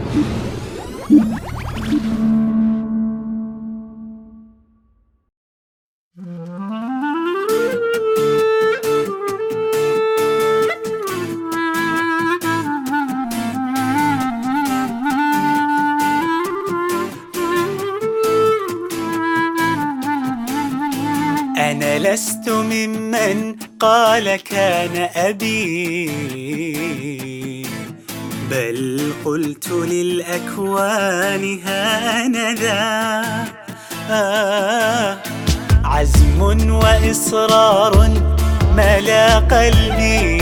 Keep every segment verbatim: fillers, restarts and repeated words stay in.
أنا لست ممن قال كان أبي، بل قلت للأكوان هانذا. آه عزم وإصرار ملا قلبي،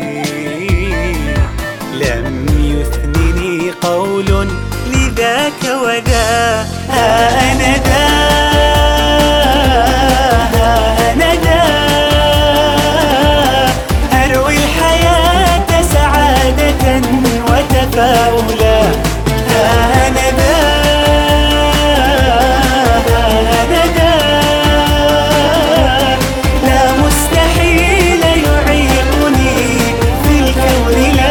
لم يثنني قول لذاك وذا. آه أنا ذا أنا ذا أروي الحياة سعادة وتفاؤلا. أنا ذا أنا ذا لا مستحيل يعيقني في الكون لا.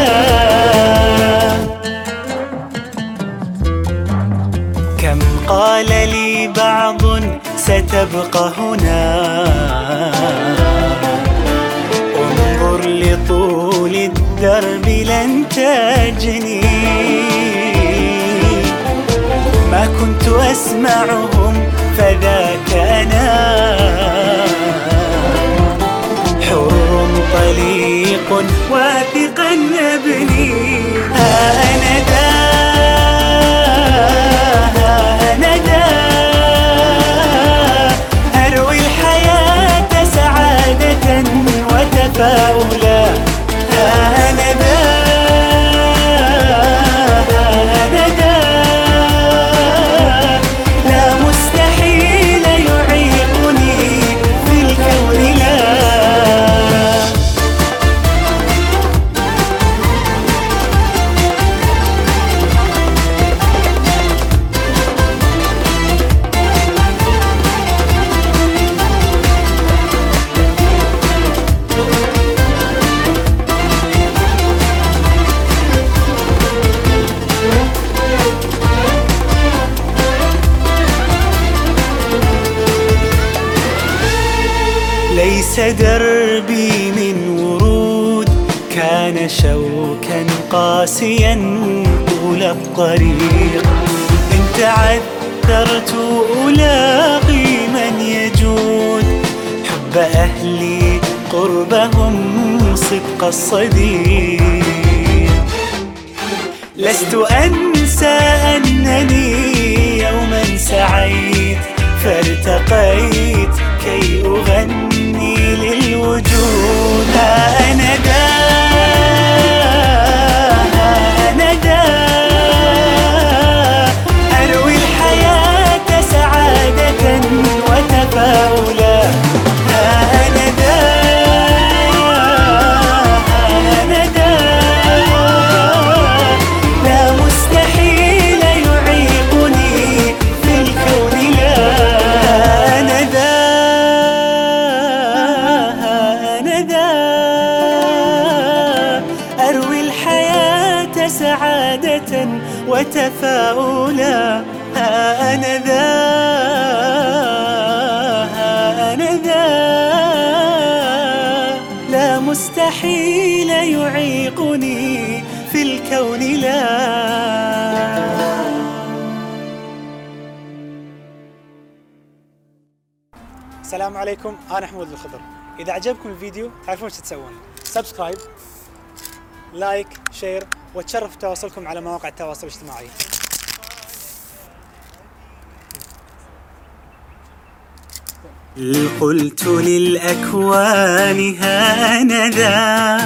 كم قال لي بعض ستبقى هنا، انظر لطول الدرب لن تجني. ما كنت أسمعهم فذاك أنا، حر طليق واثقا أبني. أنا ذا أنا ذا أروي الحياة سعادة وتفاؤلا. أنا ذا أنا ذا لا مستحيل يعيقني في الكون لا. ليس دربي من ورود، كان شوكا قاسيا طول الطريق. إن تعثرت ألاقي من يجود، حب أهلي قربهم صدق الصديق. لست أنسى أنني يوما سعيت فارتقيت كي أغني للوجود. أنا ذا أنا ذا أروي الحياة سعادة وتفاؤلا. أنا ذا أنا ذا لا مستحيل يعيقني في الكون لا. أنا ذا أنا ذا أروي الحياة سعادة وتفاؤلا. أنا ذا أنا ذا لا مستحيل يعيقني في الكون لا. السلام عليكم، أنا حمود الخضر. إذا عجبكم الفيديو تعرفون ايش تسوون، سبسكرايب، لايك، شير، وتشرف تواصلكم على مواقع التواصل الاجتماعي. قلت للأكوان هانذا